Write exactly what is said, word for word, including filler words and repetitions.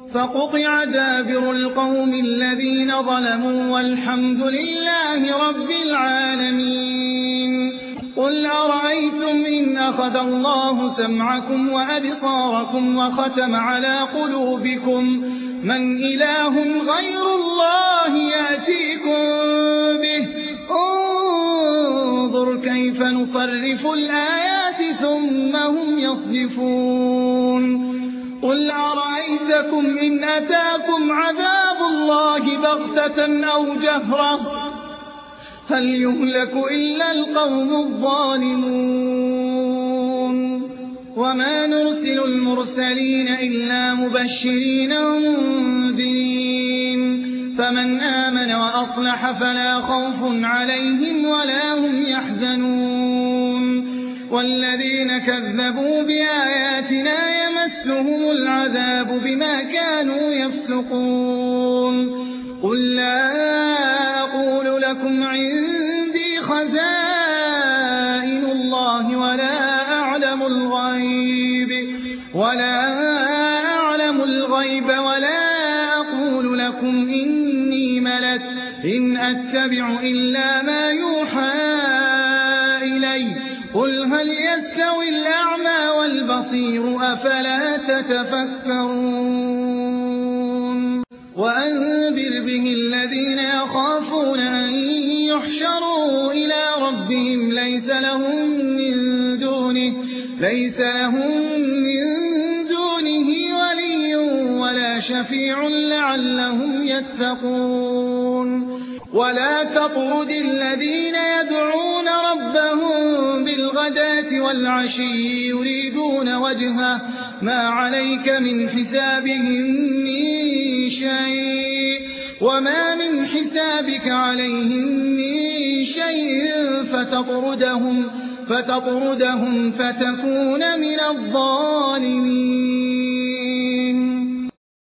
فقطع دابر القوم الذين ظلموا والحمد لله رب العالمين. قل أرأيتم إن أخذ الله سمعكم وأبصاركم وختم على قلوبكم من إله غير الله يأتيكم به انظر كيف نصرف الآيات ثم هم يصدفون. قل أرأيتكم إن أتاكم عذاب الله بغتة أو جهرة هل يهلك إلا القوم الظالمون. وما نرسل المرسلين إلا مبشرين ومنذرين فمن آمن وأصلح فلا خوف عليهم ولا هم يحزنون. والذين كذبوا بآياتنا يمسهم العذاب بما كانوا يفسقون. قل لا أقول لكم عندي خزائن الله ولا أعلم الغيب ولا أعلم الغيب ولا أقول لكم إني ملك إن أتبع إلا ما يوحى إلي. قل هل يستوي الأعمى والبصير أفلا تتفكرون. وأنذر به الذين يخافون أن يحشروا إلى ربهم ليس لهم من دونه ليس لهم من دونه ولي ولا شفيع لعلهم يتقون. ولا تطرد الذين يدعون ربهم بالغداة والعشي يريدون وجهه ما عليك من حسابهم من شيء وما من حسابك عليهم من شيء فتطردهم, فتطردهم فتكون من الظالمين.